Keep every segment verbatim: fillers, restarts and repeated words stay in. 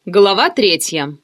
Глава третья.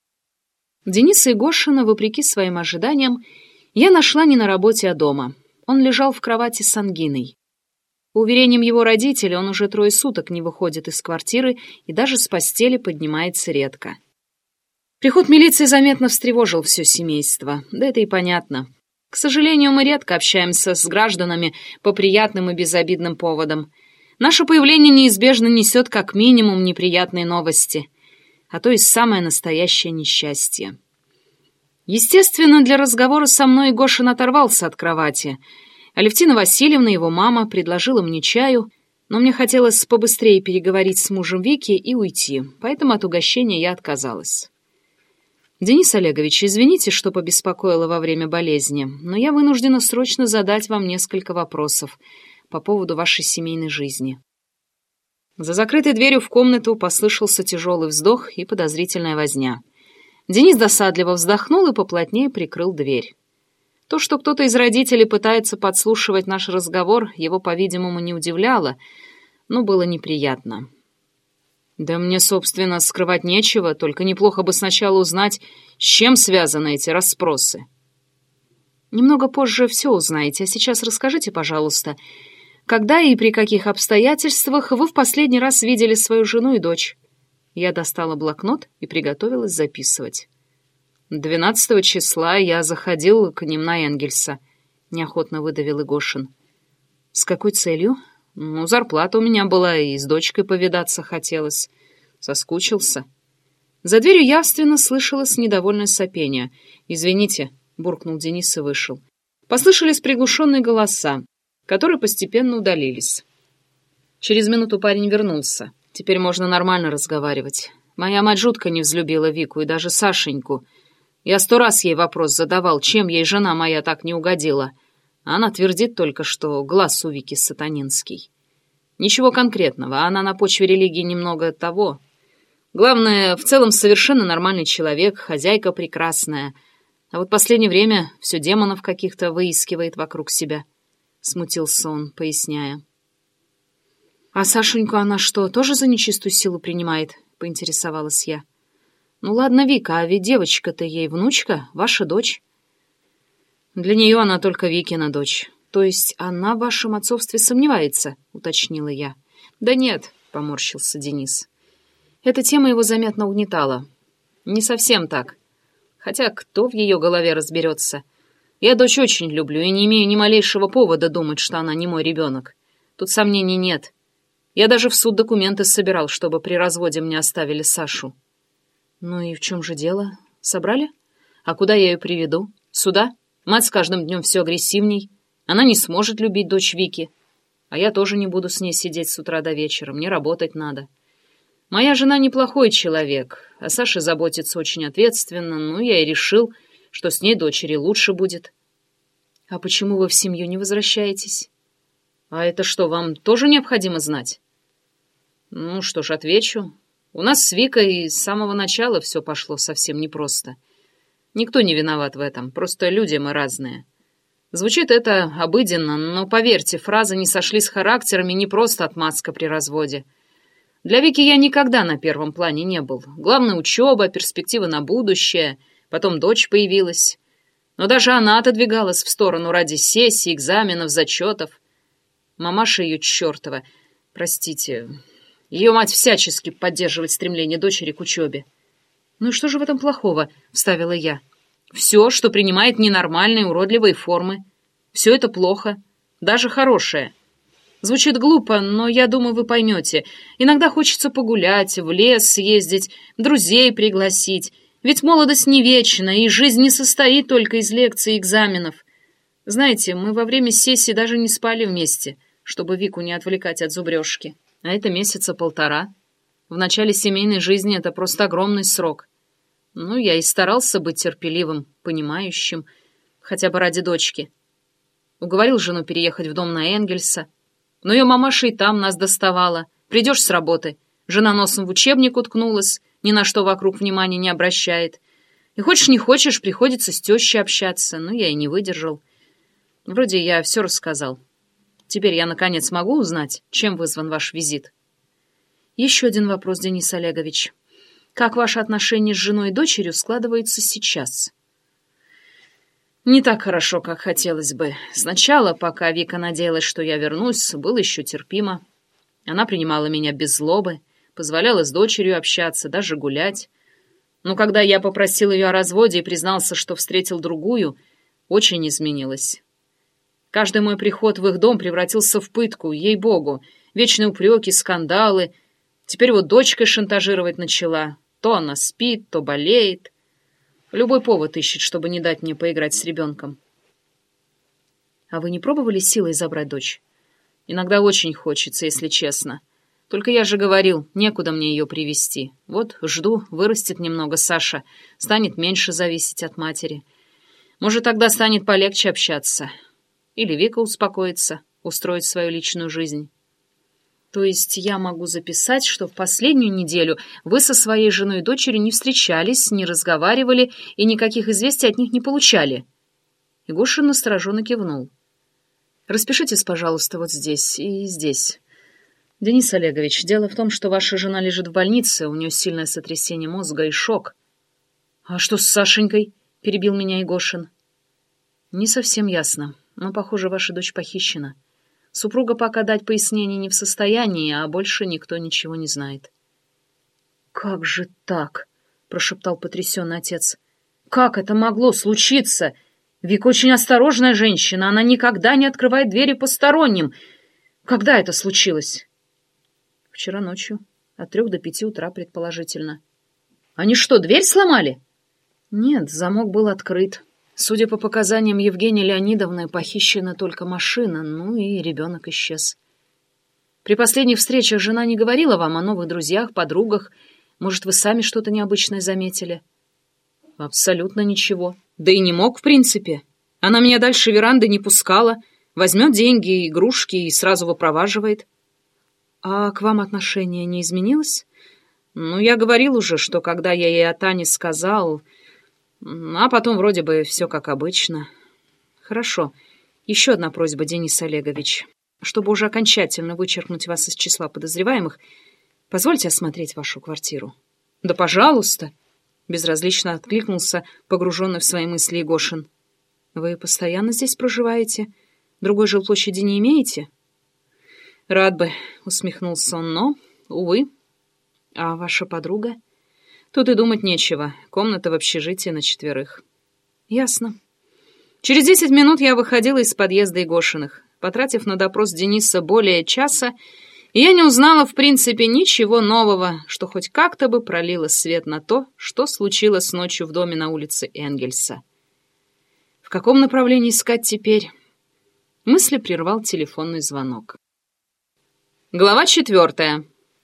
Дениса Егошина, вопреки своим ожиданиям, я нашла не на работе, а дома. Он лежал в кровати с ангиной. По уверениям его родителей, он уже трое суток не выходит из квартиры и даже с постели поднимается редко. Приход милиции заметно встревожил все семейство, да это и понятно. К сожалению, мы редко общаемся с гражданами по приятным и безобидным поводам. Наше появление неизбежно несет как минимум неприятные новости, а то и самое настоящее несчастье. Естественно, для разговора со мной Егошин оторвался от кровати. Алевтина Васильевна, его мама, предложила мне чаю, но мне хотелось побыстрее переговорить с мужем Вики и уйти, поэтому от угощения я отказалась. «Денис Олегович, извините, что побеспокоила во время болезни, но я вынуждена срочно задать вам несколько вопросов по поводу вашей семейной жизни». За закрытой дверью в комнату послышался тяжелый вздох и подозрительная возня. Денис досадливо вздохнул и поплотнее прикрыл дверь. То, что кто-то из родителей пытается подслушивать наш разговор, его, по-видимому, не удивляло, но было неприятно. «Да мне, собственно, скрывать нечего, только неплохо бы сначала узнать, с чем связаны эти расспросы». «Немного позже все узнаете, а сейчас расскажите, пожалуйста, когда и при каких обстоятельствах вы в последний раз видели свою жену и дочь?» Я достала блокнот и приготовилась записывать. «Двенадцатого числа я заходил к ним на Энгельса», — неохотно выдавил Егошин. «С какой целью?» «Ну, зарплата у меня была, и с дочкой повидаться хотелось. Соскучился». За дверью явственно слышалось недовольное сопение. «Извините», — буркнул Денис и вышел. Послышались приглушенные голоса, которые постепенно удалились. Через минуту парень вернулся. Теперь можно нормально разговаривать. Моя мать жутко не взлюбила Вику и даже Сашеньку. Я сто раз ей вопрос задавал, чем ей жена моя так не угодила. Она твердит только, что глаз у Вики сатанинский. Ничего конкретного, она на почве религии немного того. Главное, в целом совершенно нормальный человек, хозяйка прекрасная. А вот в последнее время все демонов каких-то выискивает вокруг себя. Смутился он, поясняя. «А Сашеньку она что, тоже за нечистую силу принимает?» — поинтересовалась я. «Ну ладно, Вика, а ведь девочка-то ей внучка, ваша дочь». «Для нее она только Викина дочь. То есть она в вашем отцовстве сомневается?» — уточнила я. «Да нет», — поморщился Денис. Эта тема его заметно угнетала. «Не совсем так. Хотя кто в ее голове разберется? Я дочь очень люблю и не имею ни малейшего повода думать, что она не мой ребенок. Тут сомнений нет. Я даже в суд документы собирал, чтобы при разводе мне оставили Сашу». «Ну и в чем же дело? Собрали? А куда я ее приведу? Сюда? Мать с каждым днем все агрессивней. Она не сможет любить дочь Вики. А я тоже не буду с ней сидеть с утра до вечера. Мне работать надо. Моя жена неплохой человек, а Саша заботится очень ответственно. Ну, я и решил, что с ней дочери лучше будет». «А почему вы в семью не возвращаетесь?» «А это что, вам тоже необходимо знать?» «Ну что ж, отвечу. У нас с Викой с самого начала все пошло совсем непросто. Никто не виноват в этом, просто люди мы разные. Звучит это обыденно, но, поверьте, фразы не сошли с характерами, не просто отмазка при разводе. Для Вики я никогда на первом плане не был. Главное — учеба, перспективы на будущее, потом дочь появилась. Но даже она отодвигалась в сторону ради сессий, экзаменов, зачетов. Мамаша ее чертова, простите, ее мать всячески поддерживает стремление дочери к учебе». «Ну и что же в этом плохого?» — вставила я. «Все, что принимает ненормальные, уродливые формы. Все это плохо, даже хорошее. Звучит глупо, но я думаю, вы поймете. Иногда хочется погулять, в лес съездить, друзей пригласить. Ведь молодость не вечна, и жизнь не состоит только из лекций и экзаменов. Знаете, мы во время сессии даже не спали вместе, чтобы Вику не отвлекать от зубрежки. А это месяца полтора. В начале семейной жизни это просто огромный срок. Ну, я и старался быть терпеливым, понимающим, хотя бы ради дочки. Уговорил жену переехать в дом на Энгельса. Но ее мамаша и там нас доставала. Придешь с работы, жена носом в учебник уткнулась, ни на что вокруг внимания не обращает. И хочешь не хочешь, приходится с тещей общаться. Ну, я и не выдержал. Вроде я все рассказал. Теперь я, наконец, могу узнать, чем вызван ваш визит?» «Еще один вопрос, Денис Олегович. Как ваши отношения с женой и дочерью складываются сейчас? Не так хорошо, как хотелось бы. Сначала, пока Вика надеялась, что я вернусь, было еще терпимо. Она принимала меня без злобы, позволяла с дочерью общаться, даже гулять. Но когда я попросил ее о разводе и признался, что встретил другую, очень изменилась. Каждый мой приход в их дом превратился в пытку, ей-богу. Вечные упреки, скандалы. Теперь вот дочкой шантажировать начала. То она спит, то болеет. Любой повод ищет, чтобы не дать мне поиграть с ребенком. А вы не пробовали силой забрать дочь? Иногда очень хочется, если честно. Только я же говорил, некуда мне ее привезти. Вот жду, вырастет немного Саша, станет меньше зависеть от матери. Может, тогда станет полегче общаться. Или Вика успокоится, устроит свою личную жизнь. То есть я могу записать, что в последнюю неделю вы со своей женой и дочерью не встречались, не разговаривали и никаких известий от них не получали. Егошин настороженно кивнул. Распишитесь, пожалуйста, вот здесь и здесь. Денис Олегович, дело в том, что ваша жена лежит в больнице, у нее сильное сотрясение мозга и шок. А что с Сашенькой? Перебил меня Егошин. Не совсем ясно, но, похоже, ваша дочь похищена. Супруга пока дать пояснений не в состоянии, а больше никто ничего не знает. «Как же так?» — прошептал потрясенный отец. «Как это могло случиться? Вика очень осторожная женщина, она никогда не открывает двери посторонним. Когда это случилось?» «Вчера ночью, от трех до пяти утра, предположительно». «Они что, дверь сломали?» «Нет, замок был открыт. Судя по показаниям Евгении Леонидовны, похищена только машина, ну и ребенок исчез. При последних встречах жена не говорила вам о новых друзьях, подругах. Может, вы сами что-то необычное заметили?» «Абсолютно ничего. Да и не мог, в принципе. Она меня дальше веранды не пускала. Возьмет деньги, игрушки и сразу выпроваживает». «А к вам отношение не изменилось?» «Ну, я говорил уже, что когда я ей о Тане сказал... А потом вроде бы все как обычно». «Хорошо. Еще одна просьба, Денис Олегович. Чтобы уже окончательно вычеркнуть вас из числа подозреваемых, позвольте осмотреть вашу квартиру». «Да пожалуйста!» — безразлично откликнулся погруженный в свои мысли Егошин. «Вы постоянно здесь проживаете? Другой жилплощади не имеете?» «Рад бы», — усмехнулся он, — «но, увы». «А ваша подруга?» «Тут и думать нечего. Комната в общежитии на четверых». «Ясно». Через десять минут я выходила из подъезда Егошиных. Потратив на допрос Дениса более часа, я не узнала, в принципе, ничего нового, что хоть как-то бы пролило свет на то, что случилось ночью в доме на улице Энгельса. В каком направлении искать теперь? Мысли прервал телефонный звонок. Глава четвертая.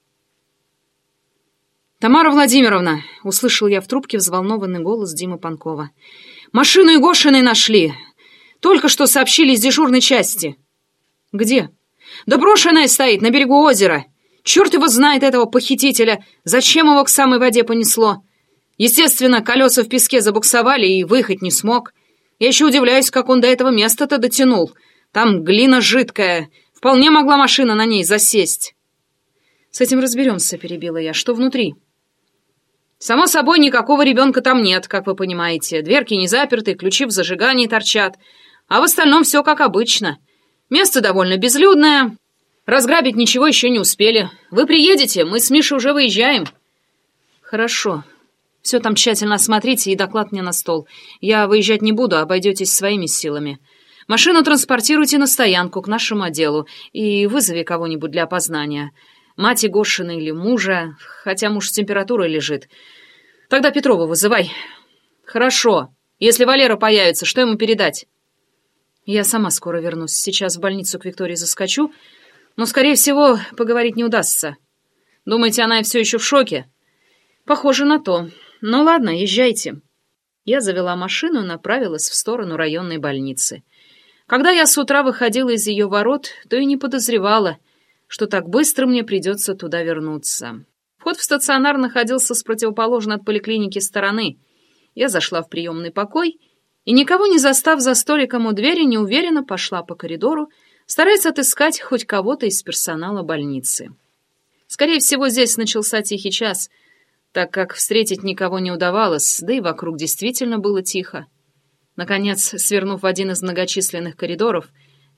«Тамара Владимировна!» — услышал я в трубке взволнованный голос Димы Панкова. «Машину Егошиной нашли! Только что сообщили из дежурной части». «Где?» «Да брошенная стоит, на берегу озера. Черт его знает, этого похитителя! Зачем его к самой воде понесло? Естественно, колеса в песке забуксовали и выехать не смог. Я еще удивляюсь, как он до этого места-то дотянул. Там глина жидкая, вполне могла машина на ней засесть». «С этим разберемся», — перебила я. «Что внутри?» «Само собой, никакого ребенка там нет, как вы понимаете. Дверки не заперты, ключи в зажигании торчат. А в остальном все как обычно. Место довольно безлюдное. Разграбить ничего еще не успели. Вы приедете, мы с Мишей уже выезжаем». «Хорошо. Все там тщательно осмотрите и доклад мне на стол. Я выезжать не буду, обойдетесь своими силами. Машину транспортируйте на стоянку к нашему отделу и вызови кого-нибудь для опознания. Мать Егошина или мужа, хотя муж с температурой лежит. Тогда Петрова вызывай». «Хорошо. Если Валера появится, что ему передать?» «Я сама скоро вернусь. Сейчас в больницу к Виктории заскочу, но, скорее всего, поговорить не удастся». «Думаете, она все еще в шоке?» «Похоже на то. Ну ладно, езжайте». Я завела машину и направилась в сторону районной больницы. Когда я с утра выходила из ее ворот, то и не подозревала, что так быстро мне придется туда вернуться. Вход в стационар находился с противоположной от поликлиники стороны. Я зашла в приемный покой и, никого не застав за столиком у двери, неуверенно пошла по коридору, стараясь отыскать хоть кого-то из персонала больницы. Скорее всего, здесь начался тихий час. так как встретить никого не удавалось, да и вокруг действительно было тихо. Наконец, свернув в один из многочисленных коридоров,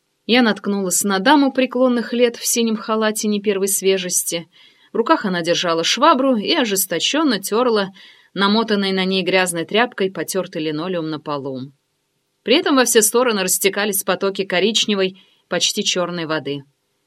я наткнулась на даму преклонных лет в синем халате не первой свежести. В руках она держала швабру и ожесточенно терла намотанной на ней грязной тряпкой потертый линолеум на полу. При этом во все стороны растекались потоки коричневой, почти черной воды.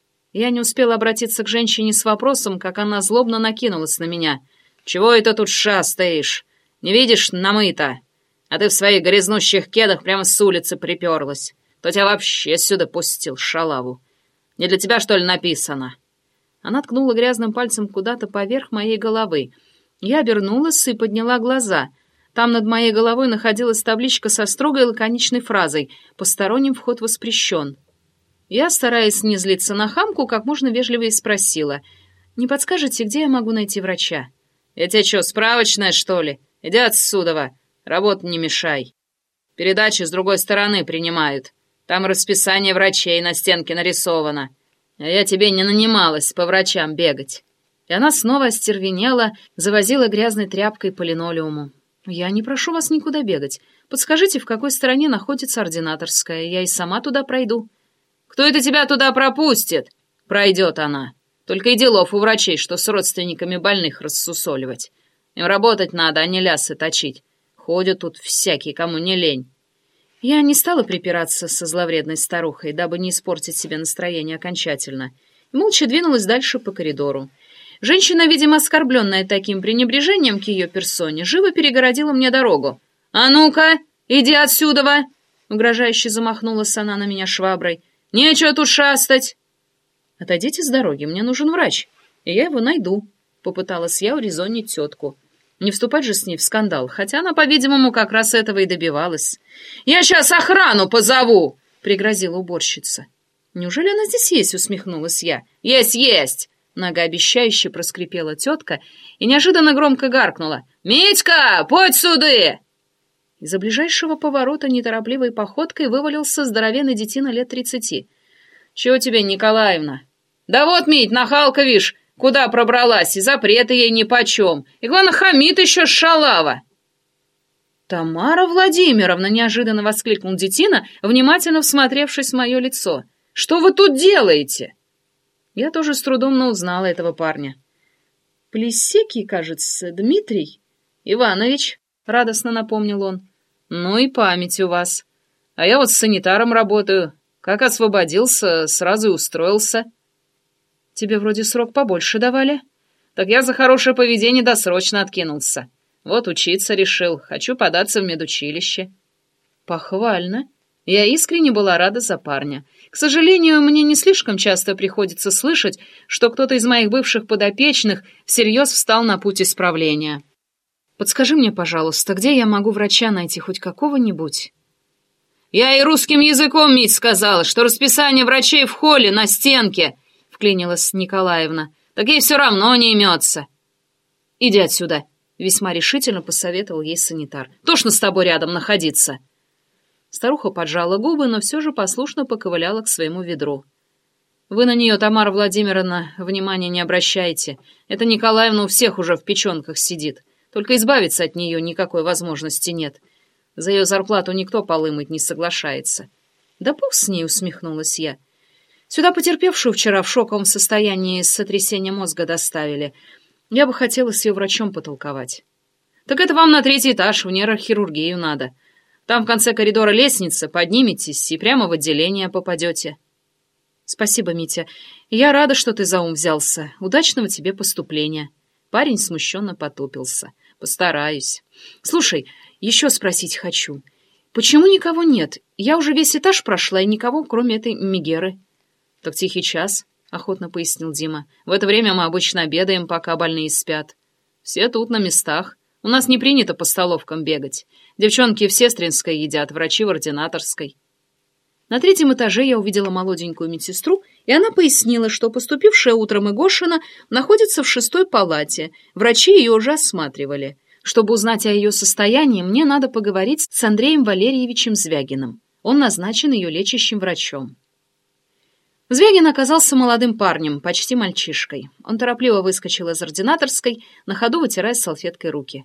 Я не успела обратиться к женщине с вопросом, как она злобно накинулась на меня. «Чего это тут шастаешь? Не видишь, намыто? А ты в своих грязнущих кедах прямо с улицы приперлась. Кто тебя вообще сюда пустил, шалаву? Не для тебя, что ли, написано?» Она ткнула грязным пальцем куда-то поверх моей головы. Я обернулась и подняла глаза. Там над моей головой находилась табличка со строгой лаконичной фразой «Посторонним вход воспрещен». Я, стараясь не злиться на хамку, как можно вежливее спросила: «Не подскажете, где я могу найти врача?» «Я тебе что, справочная, что ли? Иди отсюда, работу не мешай. Передачи с другой стороны принимают. Там расписание врачей на стенке нарисовано. А я тебе не нанималась по врачам бегать». И она снова остервенела, завозила грязной тряпкой по линолеуму. «Я не прошу вас никуда бегать. Подскажите, в какой стороне находится ординаторская. Я и сама туда пройду». «Кто это тебя туда пропустит?» «Пройдет она. Только и делов у врачей, что с родственниками больных рассусоливать. Им работать надо, а не лясы точить. Ходят тут всякие, кому не лень». Я не стала припираться со зловредной старухой, дабы не испортить себе настроение окончательно, и молча двинулась дальше по коридору. Женщина, видимо, оскорбленная таким пренебрежением к ее персоне, живо перегородила мне дорогу. «А ну-ка, иди отсюда!» Угрожающе замахнулась она на меня шваброй. «Нечего тут шастать!» «Отойдите с дороги, мне нужен врач, и я его найду», — попыталась я урезонить тетку. Не вступать же с ней в скандал, хотя она, по-видимому, как раз этого и добивалась. «Я сейчас охрану позову!» — пригрозила уборщица. «Неужели она здесь есть?» — усмехнулась я. «Есть, есть!» — многообещающе проскрипела тетка и неожиданно громко гаркнула. «Митька, подь сюда!» Из-за ближайшего поворота неторопливой походкой вывалился здоровенный детина лет тридцати. «Чего тебе, Николаевна?» «Да вот, Мить, нахалка, вишь, куда пробралась, и запреты ей нипочем. И, главное, хамит еще шалава!» «Тамара Владимировна!» — неожиданно воскликнул детина, внимательно всмотревшись в мое лицо. «Что вы тут делаете?» Я тоже с трудом узнала этого парня. «Плесекий, кажется, Дмитрий Иванович», — радостно напомнил он. «Ну и память у вас. А я вот с санитаром работаю. Как освободился, сразу и устроился». «Тебе вроде срок побольше давали?» «Так я за хорошее поведение досрочно откинулся. Вот учиться решил. Хочу податься в медучилище». «Похвально. Я искренне была рада за парня. К сожалению, мне не слишком часто приходится слышать, что кто-то из моих бывших подопечных всерьез встал на путь исправления. Подскажи мне, пожалуйста, где я могу врача найти хоть какого-нибудь?» «Я и русским языком, Мить, сказала, что расписание врачей в холле на стенке», — вклинилась Николаевна. «Так ей все равно не имется». «Иди отсюда», — весьма решительно посоветовал ей санитар. «Тошно с тобой рядом находиться». Старуха поджала губы, но все же послушно поковыляла к своему ведру. «Вы на нее, Тамара Владимировна, внимания не обращайте. Эта Николаевна у всех уже в печенках сидит. Только избавиться от нее никакой возможности нет. За ее зарплату никто полы мыть не соглашается». «Да бог с ней», — усмехнулась я. «Сюда потерпевшую вчера в шоковом состоянии с сотрясением мозга доставили. Я бы хотела с ее врачом потолковать». «Так это вам на третий этаж в нейрохирургию надо. Там в конце коридора лестница, подниметесь и прямо в отделение попадете». «Спасибо, Митя. Я рада, что ты за ум взялся. Удачного тебе поступления». Парень смущенно потупился. «Постараюсь. Слушай, еще спросить хочу. Почему никого нет? Я уже весь этаж прошла, и никого, кроме этой Мегеры». «Так тихий час», — охотно пояснил Дима. «В это время мы обычно обедаем, пока больные спят. Все тут на местах. У нас не принято по столовкам бегать. Девчонки в сестринской едят, врачи в ординаторской». На третьем этаже я увидела молоденькую медсестру, и она пояснила, что поступившая утром Игошина находится в шестой палате. Врачи ее уже осматривали. Чтобы узнать о ее состоянии, мне надо поговорить с Андреем Валерьевичем Звягиным. Он назначен ее лечащим врачом. Звягин оказался молодым парнем, почти мальчишкой. Он торопливо выскочил из ординаторской, на ходу вытирая салфеткой руки.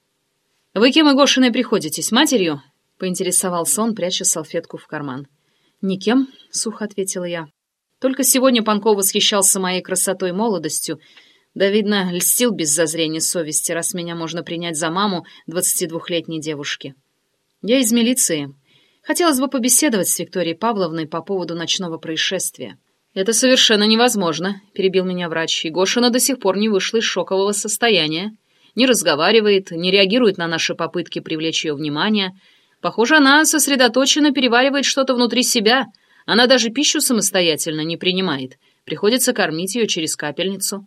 «Вы кем и Гошиной приходитесь, матерью?» — поинтересовался он, пряча салфетку в карман. «Никем», — сухо ответила я. «Только сегодня Панков восхищался моей красотой и молодостью, да, видно, льстил без зазрения совести, раз меня можно принять за маму двадцатидвухлетней девушки. Я из милиции. Хотелось бы побеседовать с Викторией Павловной по поводу ночного происшествия». «Это совершенно невозможно», — перебил меня врач, и Гошина до сих пор не вышла из шокового состояния. Не разговаривает, не реагирует на наши попытки привлечь ее внимание. Похоже, она сосредоточенно переваривает что-то внутри себя. Она даже пищу самостоятельно не принимает. Приходится кормить ее через капельницу».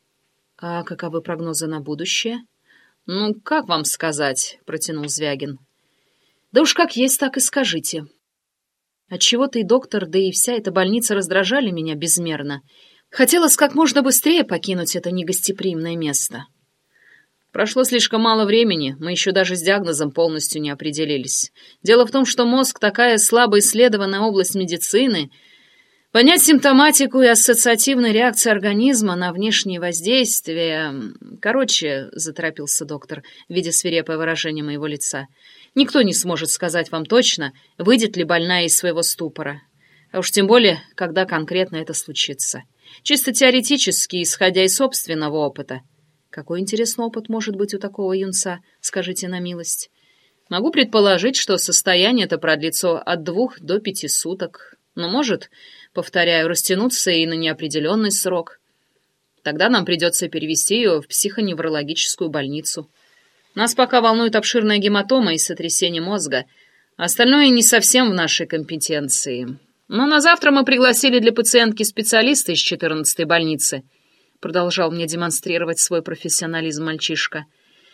«А каковы прогнозы на будущее?» «Ну, как вам сказать?» — протянул Звягин. «Да уж как есть, так и скажите. Отчего-то и доктор, да и вся эта больница раздражали меня безмерно. Хотелось как можно быстрее покинуть это негостеприимное место». «Прошло слишком мало времени, мы еще даже с диагнозом полностью не определились. Дело в том, что мозг — такая слабо исследованная область медицины. Понять симптоматику и ассоциативные реакции организма на внешние воздействия... Короче, — заторопился доктор, видя свирепое выражение моего лица, — никто не сможет сказать вам точно, выйдет ли больная из своего ступора. А уж тем более, когда конкретно это случится. Чисто теоретически, исходя из собственного опыта. Какой интересный опыт может быть у такого юнца, скажите на милость? Могу предположить, что состояние это продлится от двух до пяти суток. Но может, повторяю, растянуться и на неопределенный срок. Тогда нам придется перевести ее в психоневрологическую больницу. Нас пока волнует обширная гематома и сотрясение мозга. Остальное не совсем в нашей компетенции. Но на завтра мы пригласили для пациентки специалиста из четырнадцатой больницы. Продолжал мне демонстрировать свой профессионализм мальчишка.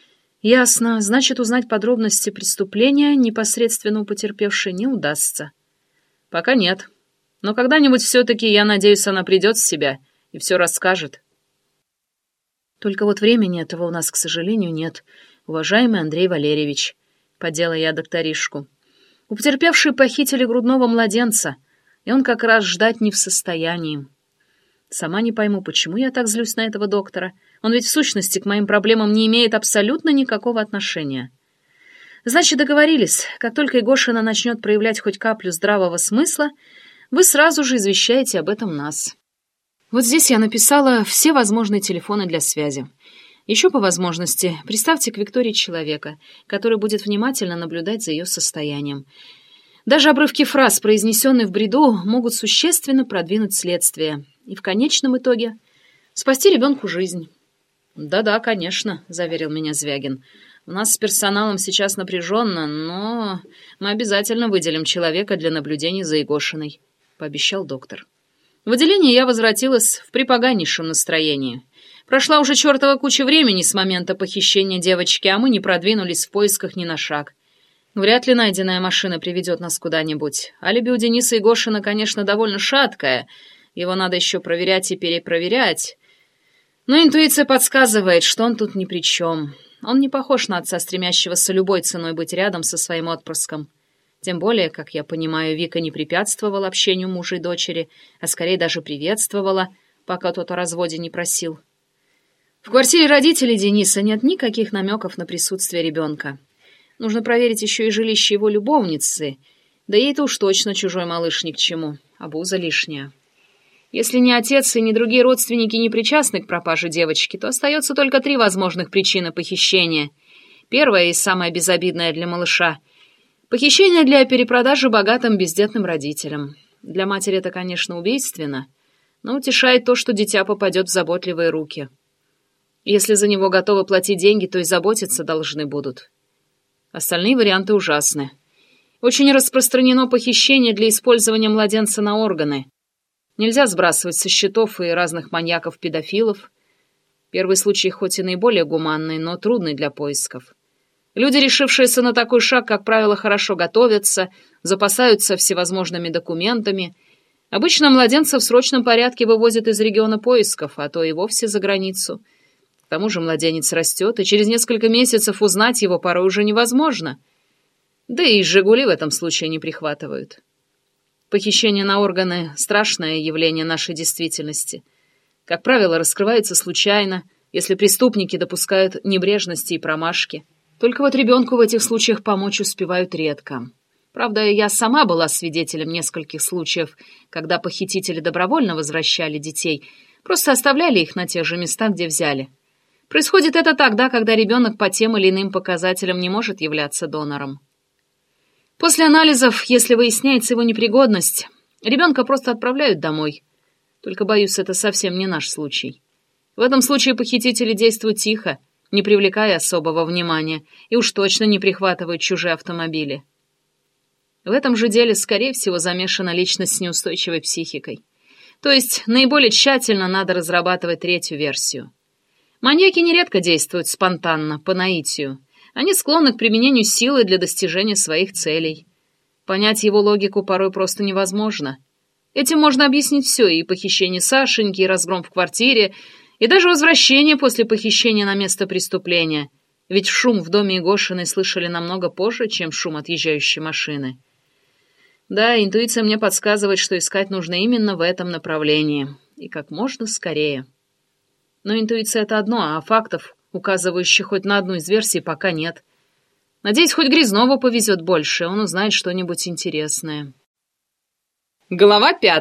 «Ясно. Значит, узнать подробности преступления непосредственно у потерпевшей не удастся». «Пока нет. Но когда-нибудь все-таки, я надеюсь, она придет в себя и все расскажет». «Только вот времени этого у нас, к сожалению, нет, уважаемый Андрей Валерьевич», — подела я докторишку. «У потерпевшей похитили грудного младенца, и он как раз ждать не в состоянии. Сама не пойму, почему я так злюсь на этого доктора. Он ведь в сущности к моим проблемам не имеет абсолютно никакого отношения. Значит, договорились. Как только Егошина начнет проявлять хоть каплю здравого смысла, вы сразу же извещаете об этом нас». Вот здесь я написала все возможные телефоны для связи. Еще по возможности приставьте к Виктории человека, который будет внимательно наблюдать за ее состоянием. Даже обрывки фраз, произнесенные в бреду, могут существенно продвинуть следствие и в конечном итоге спасти ребенку жизнь. «Да-да, конечно», — заверил меня Звягин. «У нас с персоналом сейчас напряженно, но мы обязательно выделим человека для наблюдения за Егошиной», — пообещал доктор. В отделение я возвратилась в припоганнейшем настроении. Прошла уже чертова куча времени с момента похищения девочки, а мы не продвинулись в поисках ни на шаг. Вряд ли найденная машина приведет нас куда-нибудь. Алиби у Дениса Егошина, конечно, довольно шаткое. Его надо еще проверять и перепроверять. Но интуиция подсказывает, что он тут ни при чем. Он не похож на отца, стремящегося любой ценой быть рядом со своим отпрыском. Тем более, как я понимаю, Вика не препятствовала общению мужа и дочери, а скорее даже приветствовала, пока тот о разводе не просил. В квартире родителей Дениса нет никаких намеков на присутствие ребенка. Нужно проверить еще и жилище его любовницы, да ей-то уж точно чужой малыш ни к чему, обуза лишняя. Если ни отец и ни другие родственники не причастны к пропаже девочки, то остается только три возможных причины похищения. Первая и самая безобидная для малыша — похищение для перепродажи богатым бездетным родителям. Для матери это, конечно, убийственно, но утешает то, что дитя попадет в заботливые руки. Если за него готовы платить деньги, то и заботиться должны будут. Остальные варианты ужасны. Очень распространено похищение для использования младенца на органы. Нельзя сбрасывать со счетов и разных маньяков-педофилов. Первый случай хоть и наиболее гуманный, но трудный для поисков. Люди, решившиеся на такой шаг, как правило, хорошо готовятся, запасаются всевозможными документами. Обычно младенца в срочном порядке вывозят из региона поисков, а то и вовсе за границу. К тому же младенец растет, и через несколько месяцев узнать его порой уже невозможно. Да и «Жигули» в этом случае не прихватывают. Похищение на органы — страшное явление нашей действительности. Как правило, раскрывается случайно, если преступники допускают небрежности и промашки. Только вот ребенку в этих случаях помочь успевают редко. Правда, я сама была свидетелем нескольких случаев, когда похитители добровольно возвращали детей, просто оставляли их на тех же местах, где взяли. Происходит это тогда, когда ребенок по тем или иным показателям не может являться донором. После анализов, если выясняется его непригодность, ребенка просто отправляют домой. Только, боюсь, это совсем не наш случай. В этом случае похитители действуют тихо, не привлекая особого внимания, и уж точно не прихватывают чужие автомобили. В этом же деле, скорее всего, замешана личность с неустойчивой психикой. То есть наиболее тщательно надо разрабатывать третью версию. Маньяки нередко действуют спонтанно, по наитию. Они склонны к применению силы для достижения своих целей. Понять его логику порой просто невозможно. Этим можно объяснить все, и похищение Сашеньки, и разгром в квартире, и даже возвращение после похищения на место преступления. Ведь шум в доме Егошиной слышали намного позже, чем шум отъезжающей машины. Да, интуиция мне подсказывает, что искать нужно именно в этом направлении. И как можно скорее. Но интуиция — это одно, а фактов, указывающих хоть на одну из версий, пока нет. Надеюсь, хоть Грязнову повезет больше, он узнает что-нибудь интересное. Глава пятая.